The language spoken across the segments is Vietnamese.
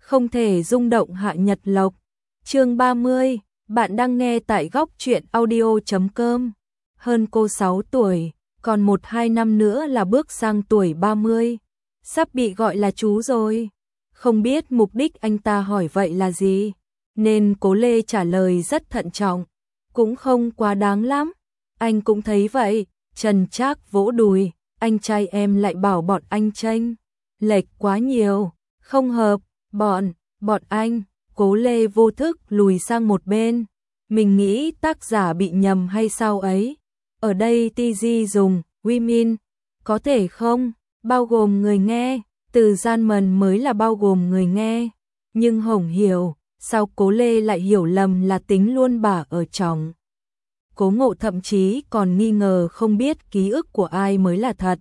không thể rung động Hạ Nhật Lộc. Chương 30, bạn đang nghe tại góc truyện audio.com. Hơn cô 6 tuổi, còn 1-2 năm nữa là bước sang tuổi 30. Sắp bị gọi là chú rồi. Không biết mục đích anh ta hỏi vậy là gì, nên Cố Lê trả lời rất thận trọng. Cũng không quá đáng lắm. Anh cũng thấy vậy. Trần Trác vỗ đùi. Anh trai em lại bảo bọn anh chênh lệch quá nhiều. Không hợp. Bọn anh. Cố Lê vô thức lùi sang một bên. Mình nghĩ tác giả bị nhầm hay sao ấy. Ở đây TG dùng women, có thể không bao gồm người nghe. Từ Gian mới là bao gồm người nghe. Nhưng Hồng hiểu, sao Cố Lê lại hiểu lầm là tính luôn bả ở trong. Cố Ngộ thậm chí còn nghi ngờ không biết ký ức của ai mới là thật.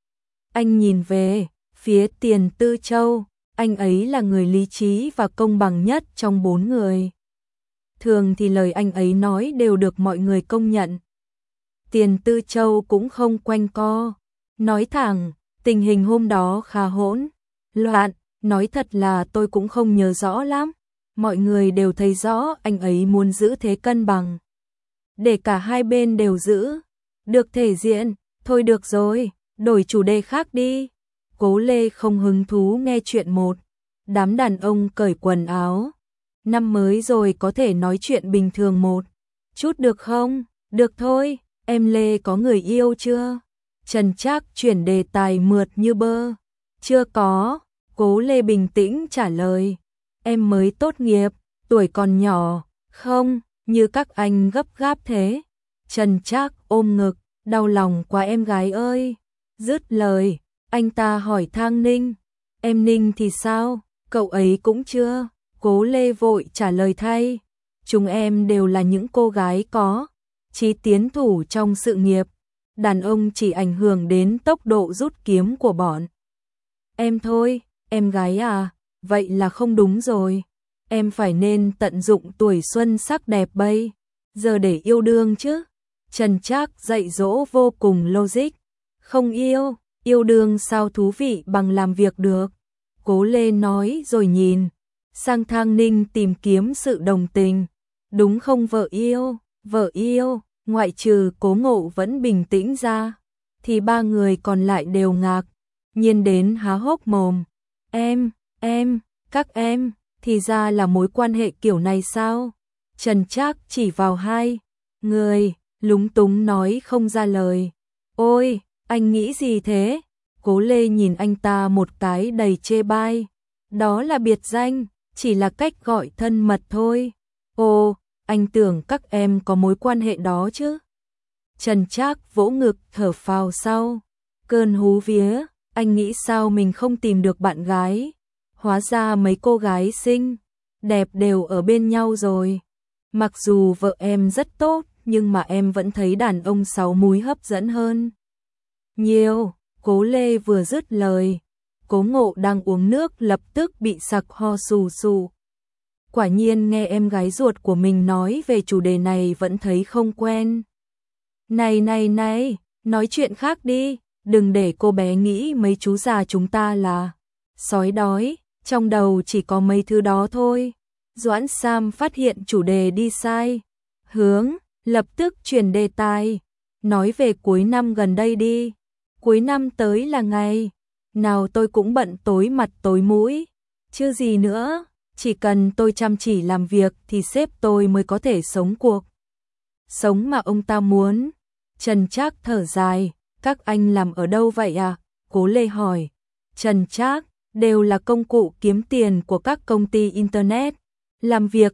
Anh nhìn về phía Tiền Tư Châu, anh ấy là người lý trí và công bằng nhất trong 4 người. Thường thì lời anh ấy nói đều được mọi người công nhận. Tiền Tư Châu cũng không quanh co, nói thẳng, tình hình hôm đó khá hỗn loạn, nói thật là tôi cũng không nhớ rõ lắm. Mọi người đều thấy rõ anh ấy muốn giữ thế cân bằng, để cả hai bên đều giữ được thể diện. Thôi được rồi, đổi chủ đề khác đi. Cố Lê không hứng thú nghe chuyện một đám đàn ông cởi quần áo. Năm mới rồi có thể nói chuyện bình thường một chút được không? Được thôi, em Lê có người yêu chưa? Trần Trác chuyển đề tài mượt như bơ. Chưa có. Cố Lê bình tĩnh trả lời. Em mới tốt nghiệp, tuổi còn nhỏ. Không, như các anh gấp gáp thế. Trần Trác ôm ngực, đau lòng quá em gái ơi. Dứt lời, anh ta hỏi Thang Ninh. Em Ninh thì sao? Cậu ấy cũng chưa. Cố Lê vội trả lời thay. Chúng em đều là những cô gái có chí tiến thủ trong sự nghiệp. Đàn ông chỉ ảnh hưởng đến tốc độ rút kiếm của bọn em thôi. Em gái à, vậy là không đúng rồi. Em phải nên tận dụng tuổi xuân sắc đẹp bây giờ để yêu đương chứ. Trần Trác dạy dỗ vô cùng logic. Không yêu đương sao thú vị bằng làm việc được. Cố Lê nói rồi nhìn sang Thang Ninh tìm kiếm sự đồng tình. Đúng không vợ yêu, ngoại trừ Cố Ngộ vẫn bình tĩnh ra, thì ba người còn lại đều ngạc nhiên đến há hốc mồm. Các em, thì ra là mối quan hệ kiểu này sao? Trần Trác chỉ vào hai người, lúng túng nói không ra lời. Ôi, anh nghĩ gì thế? Cố Lê nhìn anh ta một cái đầy chê bai. Đó là biệt danh, chỉ là cách gọi thân mật thôi. Ồ, anh tưởng các em có mối quan hệ đó chứ? Trần Trác vỗ ngực thở phào sau cơn hú vía. Anh nghĩ sao mình không tìm được bạn gái? Hóa ra mấy cô gái xinh đẹp đều ở bên nhau rồi. Mặc dù vợ em rất tốt, nhưng mà em vẫn thấy đàn ông 6 múi hấp dẫn hơn nhiều. Cố Lê vừa dứt lời, Cố Ngộ đang uống nước lập tức bị sặc ho sù sù. Quả nhiên nghe em gái ruột của mình nói về chủ đề này vẫn thấy không quen. Này, nói chuyện khác đi, đừng để cô bé nghĩ mấy chú già chúng ta là sói đói, trong đầu chỉ có mấy thứ đó thôi. Doãn Sam phát hiện chủ đề đi sai hướng, lập tức chuyển đề tài, nói về cuối năm gần đây đi. Cuối năm tới là ngày nào tôi cũng bận tối mặt tối mũi, chứ gì nữa. Chỉ cần tôi chăm chỉ làm việc thì sếp tôi mới có thể sống cuộc sống mà ông ta muốn. Trần Trác thở dài. Các anh làm ở đâu vậy à? Cố Lê hỏi. Trần Trác, đều là công cụ kiếm tiền của các công ty Internet. Làm việc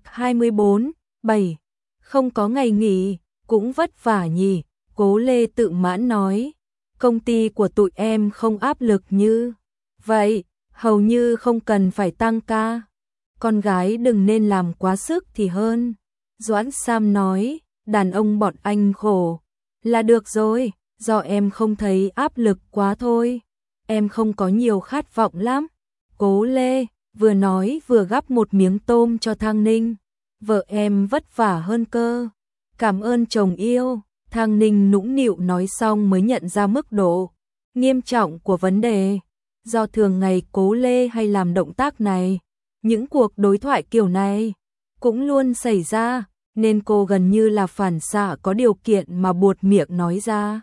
24/7, không có ngày nghỉ, cũng vất vả nhỉ. Cố Lê tự mãn nói. Công ty của tụi em không áp lực như vậy, hầu như không cần phải tăng ca. Con gái đừng nên làm quá sức thì hơn. Doãn Sam nói, đàn ông bọn anh khổ là được rồi, do em không thấy áp lực quá thôi. Em không có nhiều khát vọng lắm. Cố Lê vừa nói vừa gắp một miếng tôm cho Thang Ninh. Vợ em vất vả hơn cơ. Cảm ơn chồng yêu. Thang Ninh nũng nịu nói xong mới nhận ra mức độ nghiêm trọng của vấn đề. Do thường ngày Cố Lê hay làm động tác này, Những cuộc đối thoại kiểu này cũng luôn xảy ra, nên cô gần như là phản xạ có điều kiện mà buột miệng nói ra.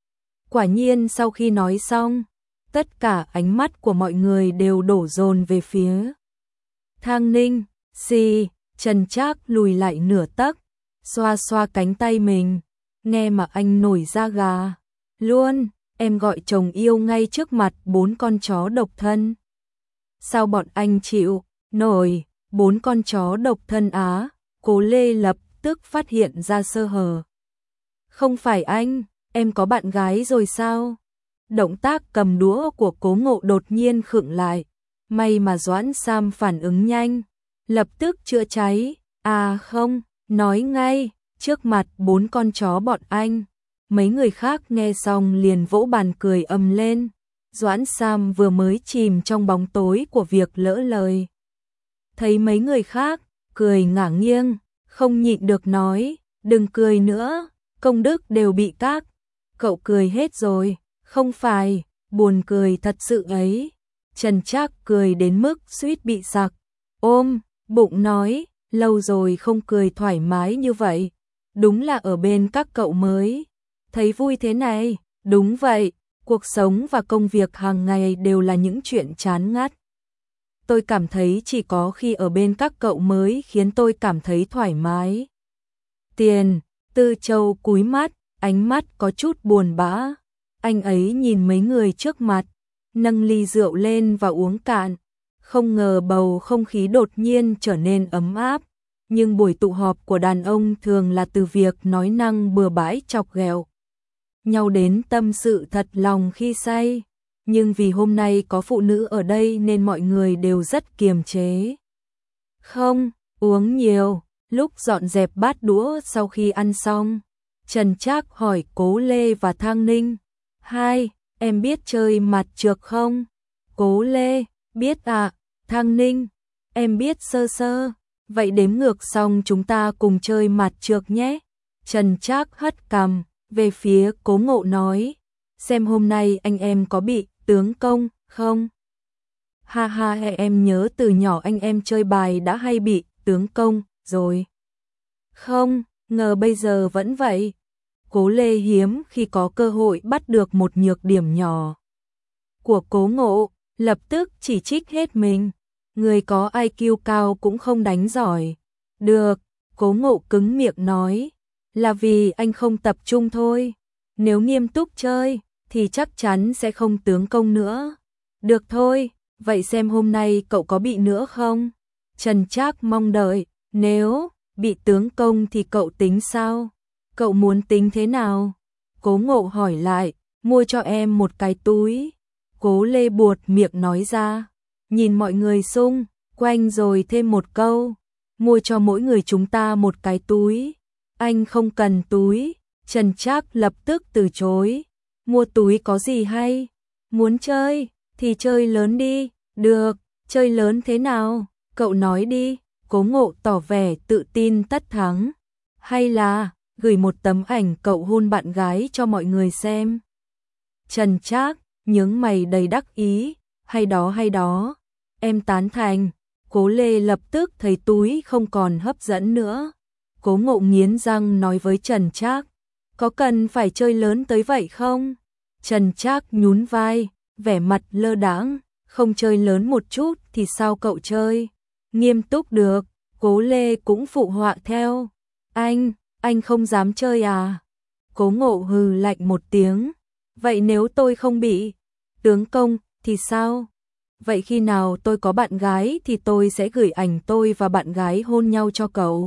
Quả nhiên sau khi nói xong, tất cả ánh mắt của mọi người đều đổ dồn về phía Thang Ninh. Xì, Trần Trác lùi lại nửa tấc, xoa xoa cánh tay mình, nghe mà anh nổi da gà. Luôn, em gọi chồng yêu ngay trước mặt 4 con chó độc thân. Sao bọn anh chịu nổi 4 con chó độc thân á? Cố Lê lập tức phát hiện ra sơ hở. Không phải anh, em có bạn gái rồi sao? Động tác cầm đũa của Cố Ngộ đột nhiên khựng lại. May mà Doãn Sam phản ứng nhanh, lập tức chữa cháy. À không, nói ngay, trước mặt 4 con chó bọn anh. Mấy người khác nghe xong liền vỗ bàn cười ầm lên. Doãn Sam vừa mới chìm trong bóng tối của việc lỡ lời. Thấy mấy người khác cười ngả nghiêng, không nhịn được nói, đừng cười nữa, công đức đều bị các cậu cười hết rồi. Không phải, buồn cười thật sự ấy. Trần Trác cười đến mức suýt bị sặc. Ôm bụng nói, lâu rồi không cười thoải mái như vậy. Đúng là ở bên các cậu mới thấy vui thế này. Đúng vậy, cuộc sống và công việc hàng ngày đều là những chuyện chán ngắt. Tôi cảm thấy chỉ có khi ở bên các cậu mới khiến tôi cảm thấy thoải mái. Tiền, Tư Châu cúi mắt, ánh mắt có chút buồn bã. Anh ấy nhìn mấy người trước mặt, nâng ly rượu lên và uống cạn. Không ngờ bầu không khí đột nhiên trở nên ấm áp. Nhưng buổi tụ họp của đàn ông thường là từ việc nói năng bừa bãi chọc ghẹo nhau đến tâm sự thật lòng khi say. Nhưng vì hôm nay có phụ nữ ở đây nên mọi người đều rất kiềm chế. Không uống nhiều. Lúc dọn dẹp bát đũa sau khi ăn xong, Trần Trác hỏi Cố Lê và Thang Ninh. Hai, em biết chơi mặt trược không? Cố Lê, biết ạ. Thang Ninh, em biết sơ sơ. Vậy đếm ngược xong chúng ta cùng chơi mặt trược nhé. Trần Trác hất cằm về phía Cố Ngộ nói, xem hôm nay anh em có bị tướng công không? Ha ha, em nhớ từ nhỏ anh em chơi bài đã hay bị tướng công rồi. Không, ngờ bây giờ vẫn vậy. Cố Lê hiếm khi có cơ hội bắt được một nhược điểm nhỏ của Cố Ngộ, lập tức chỉ trích hết mình. Người có IQ cao cũng không đánh giỏi. Được, Cố Ngộ cứng miệng nói, là vì anh không tập trung thôi. Nếu nghiêm túc chơi thì chắc chắn sẽ không tướng công nữa. Được thôi, vậy xem hôm nay cậu có bị nữa không? Trần Trác mong đợi, nếu bị tướng công thì cậu tính sao? Cậu muốn tính thế nào? Cố Ngộ hỏi lại, mua cho em một cái túi. Cố Lê buột miệng nói ra, nhìn mọi người xung quanh rồi thêm một câu, mua cho mỗi người chúng ta một cái túi. Anh không cần túi. Trần Trác lập tức từ chối. Mua túi có gì hay? Muốn chơi thì chơi lớn đi. Được, chơi lớn thế nào? Cậu nói đi. Cố Ngộ tỏ vẻ tự tin tất thắng. Hay là gửi một tấm ảnh cậu hôn bạn gái cho mọi người xem. Trần Trác nhướng mày đầy đắc ý. Hay đó, em tán thành. Cố Lê lập tức thấy túi không còn hấp dẫn nữa. Cố Ngộ nghiến răng nói với Trần Trác, có cần phải chơi lớn tới vậy không? Trần Trác nhún vai, vẻ mặt lơ đãng, không chơi lớn một chút thì sao cậu chơi? Nghiêm túc được. Cố Lê cũng phụ họa theo. Anh không dám chơi à? Cố Ngộ hừ lạnh một tiếng. Vậy nếu tôi không bị tướng công thì sao? Vậy khi nào tôi có bạn gái thì tôi sẽ gửi ảnh tôi và bạn gái hôn nhau cho cậu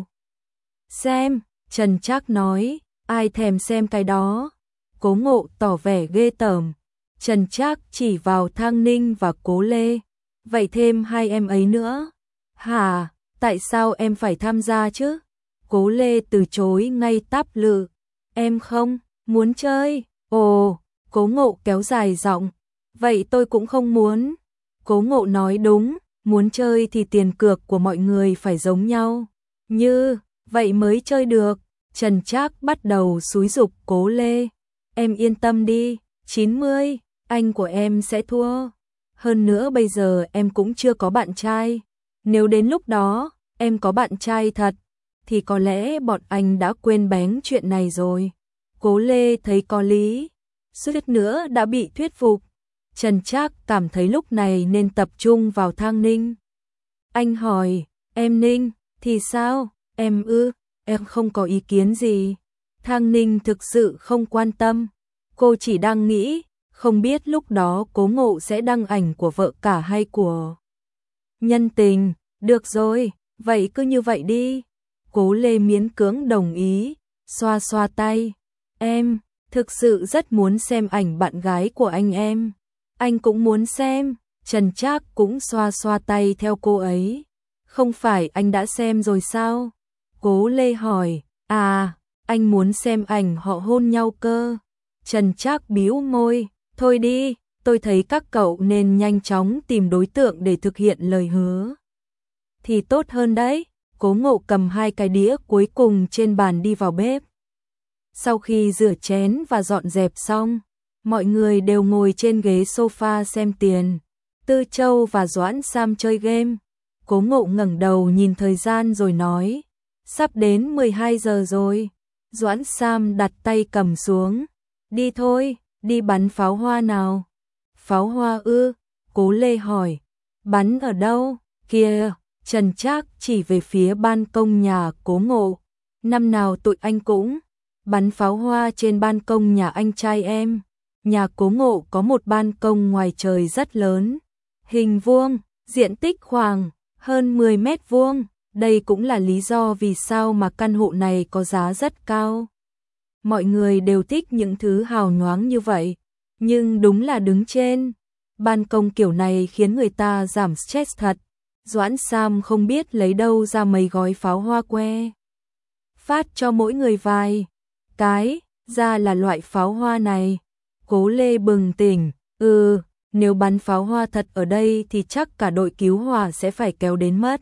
xem. Trần Trác nói, ai thèm xem cái đó? Cố Ngộ tỏ vẻ ghê tởm. Trần Trác chỉ vào Thang Ninh và Cố Lê. Vậy thêm hai em ấy nữa. Hả, tại sao em phải tham gia chứ? Cố Lê từ chối ngay táp lự. Em không muốn chơi. Ồ, Cố Ngộ kéo dài giọng. Vậy tôi cũng không muốn. Cố Ngộ nói đúng, muốn chơi thì tiền cược của mọi người phải giống nhau. Như vậy mới chơi được. Trần Trác bắt đầu xúi giục Cố Lê. Em yên tâm đi, 90, anh của em sẽ thua. Hơn nữa bây giờ em cũng chưa có bạn trai. Nếu đến lúc đó, em có bạn trai thật, thì có lẽ bọn anh đã quên bén chuyện này rồi. Cố Lê thấy có lý, suýt nữa đã bị thuyết phục. Trần Trác cảm thấy lúc này nên tập trung vào Thang Ninh. Anh hỏi, em Ninh, thì sao? Em không có ý kiến gì. Thang Ninh thực sự không quan tâm. Cô chỉ đang nghĩ, không biết lúc đó Cố Ngộ sẽ đăng ảnh của vợ cả hay của nhân tình. Được rồi, vậy cứ như vậy đi. Cố Lê miễn cưỡng đồng ý, xoa xoa tay. Em, thực sự rất muốn xem ảnh bạn gái của anh em. Anh cũng muốn xem. Trần Trác cũng xoa xoa tay theo cô ấy. Không phải anh đã xem rồi sao? Cố Lê hỏi. À, anh muốn xem ảnh họ hôn nhau cơ. Trần Trác bĩu môi. Thôi đi, tôi thấy các cậu nên nhanh chóng tìm đối tượng để thực hiện lời hứa. Thì tốt hơn đấy. Cố Ngộ cầm 2 cái đĩa cuối cùng trên bàn đi vào bếp. Sau khi rửa chén và dọn dẹp xong, mọi người đều ngồi trên ghế sofa xem tiền. Tư Châu và Doãn Sam chơi game. Cố Ngộ ngẩng đầu nhìn thời gian rồi nói, sắp đến 12 giờ rồi. Doãn Sam đặt tay cầm xuống. Đi thôi, đi bắn pháo hoa nào. Pháo hoa ư? Cố Lê hỏi. Bắn ở đâu? Kìa, Trần Trác chỉ về phía ban công nhà Cố Ngộ. Năm nào tụi anh cũng bắn pháo hoa trên ban công nhà anh trai em. Nhà Cố Ngộ có một ban công ngoài trời rất lớn, hình vuông, diện tích khoảng hơn 10 mét vuông. Đây cũng là lý do vì sao mà căn hộ này có giá rất cao. Mọi người đều thích những thứ hào nhoáng như vậy, nhưng đúng là đứng trên ban công kiểu này khiến người ta giảm stress thật. Doãn Sam không biết lấy đâu ra mấy gói pháo hoa que, phát cho mỗi người vài cái, ra là loại pháo hoa này. Cố Lê bừng tỉnh, nếu bắn pháo hoa thật ở đây thì chắc cả đội cứu hỏa sẽ phải kéo đến mất.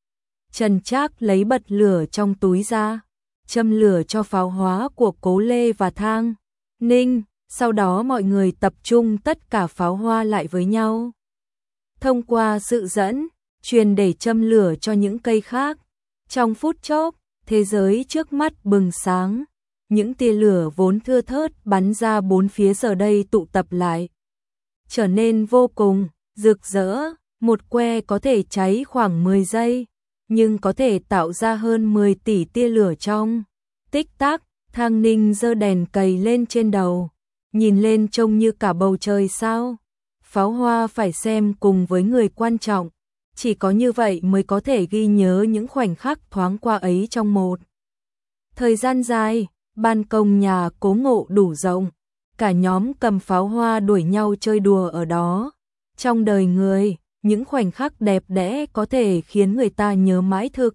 Trần Trác lấy bật lửa trong túi ra, châm lửa cho pháo hoa của Cố Lê và Thang Ninh, sau đó mọi người tập trung tất cả pháo hoa lại với nhau. Thông qua sự dẫn, truyền để châm lửa cho những cây khác. Trong phút chốc, thế giới trước mắt bừng sáng. Những tia lửa vốn thưa thớt bắn ra bốn phía giờ đây tụ tập lại, trở nên vô cùng rực rỡ. Một que có thể cháy khoảng 10 giây, nhưng có thể tạo ra hơn 10 tỷ tia lửa trong tích tắc. Thang Ninh giơ đèn cầy lên trên đầu, nhìn lên trông như cả bầu trời sao. Pháo hoa phải xem cùng với người quan trọng, chỉ có như vậy mới có thể ghi nhớ những khoảnh khắc thoáng qua ấy trong một thời gian dài. Ban công nhà Cố Ngộ đủ rộng, cả nhóm cầm pháo hoa đuổi nhau chơi đùa ở đó. Trong đời người, những khoảnh khắc đẹp đẽ có thể khiến người ta nhớ mãi thực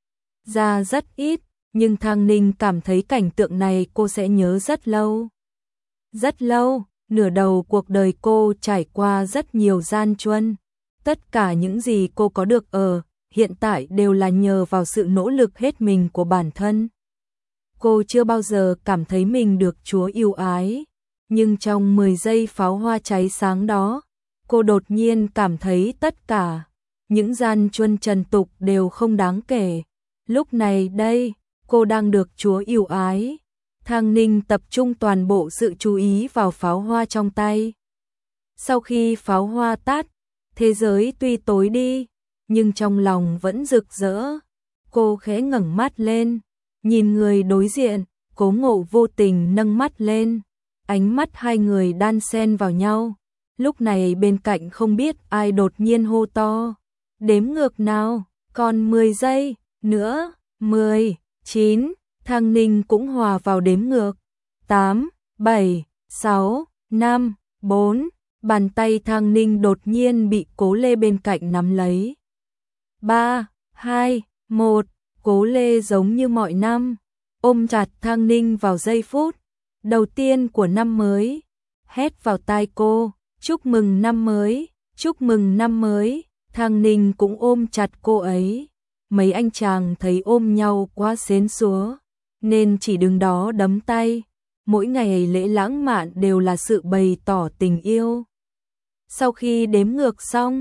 ra rất ít, nhưng Thang Ninh cảm thấy cảnh tượng này cô sẽ nhớ rất lâu. Rất lâu, nửa đầu cuộc đời cô trải qua rất nhiều gian truân. Tất cả những gì cô có được ở hiện tại đều là nhờ vào sự nỗ lực hết mình của bản thân. Cô chưa bao giờ cảm thấy mình được Chúa yêu ái, nhưng trong 10 giây pháo hoa cháy sáng đó, cô đột nhiên cảm thấy tất cả những gian truân trần tục đều không đáng kể. Lúc này đây, cô đang được Chúa yêu ái. Thang Ninh tập trung toàn bộ sự chú ý vào pháo hoa trong tay. Sau khi pháo hoa tắt, thế giới tuy tối đi, nhưng trong lòng vẫn rực rỡ. Cô khẽ ngẩng mắt lên, nhìn người đối diện. Cố Ngộ vô tình nâng mắt lên, ánh mắt hai người đan xen vào nhau. Lúc này bên cạnh không biết ai đột nhiên hô to, đếm ngược nào, còn 10 giây nữa. 10, 9, Thang Ninh cũng hòa vào đếm ngược. 8, 7, 6, 5, 4. Bàn tay Thang Ninh đột nhiên bị Cố Lê bên cạnh nắm lấy. 3, 2, 1. Cố Lê giống như mọi năm, ôm chặt Thang Ninh vào giây phút đầu tiên của năm mới, hét vào tai cô, chúc mừng năm mới, chúc mừng năm mới. Thang Ninh cũng ôm chặt cô ấy. Mấy anh chàng thấy ôm nhau quá xến xúa, nên chỉ đứng đó đấm tay. Mỗi ngày lễ lãng mạn đều là sự bày tỏ tình yêu. Sau khi đếm ngược xong,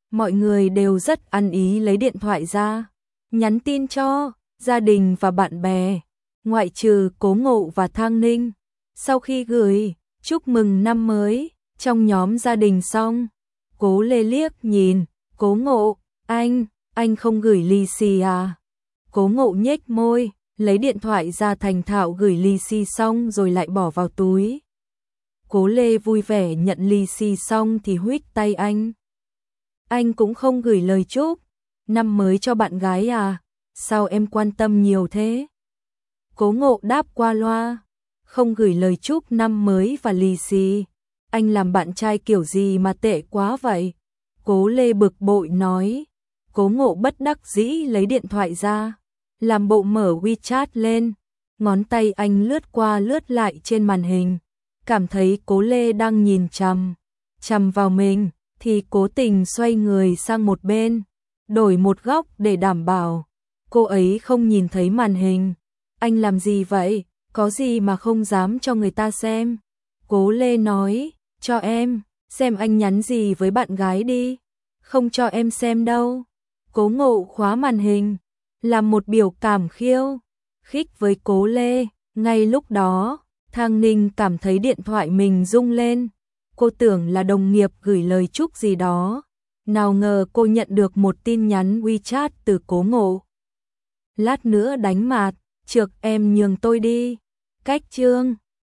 mọi người đều rất ăn ý lấy điện thoại ra, nhắn tin cho gia đình và bạn bè, ngoại trừ Cố Ngộ và Thang Ninh. Sau khi gửi chúc mừng năm mới trong nhóm gia đình xong, Cố Lê liếc nhìn Cố Ngộ, anh không gửi lì xì à? Cố Ngộ nhếch môi, lấy điện thoại ra thành thạo gửi lì xì xong rồi lại bỏ vào túi. Cố Lê vui vẻ nhận lì xì xong thì huých tay anh. Anh cũng không gửi lời chúc năm mới cho bạn gái à? Sao em quan tâm nhiều thế? Cố Ngộ đáp qua loa, không gửi lời chúc năm mới và lì xì. Anh làm bạn trai kiểu gì mà tệ quá vậy? Cố Lê bực bội nói. Cố Ngộ bất đắc dĩ lấy điện thoại ra, làm bộ mở WeChat lên, ngón tay anh lướt qua lướt lại trên màn hình, cảm thấy Cố Lê đang nhìn chằm vào mình, thì cố tình xoay người sang một bên, đổi một góc để đảm bảo cô ấy không nhìn thấy màn hình. Anh làm gì vậy? Có gì mà không dám cho người ta xem? Cố Lê nói, cho em xem anh nhắn gì với bạn gái đi. Không cho em xem đâu. Cố Ngộ khóa màn hình, làm một biểu cảm khiêu khích với Cố Lê. Ngay lúc đó, Thang Ninh cảm thấy điện thoại mình rung lên. Cô tưởng là đồng nghiệp gửi lời chúc gì đó. Nào ngờ cô nhận được một tin nhắn WeChat từ Cố Ngộ. Lát nữa đánh mạt, trượt em nhường tôi đi. Cách chương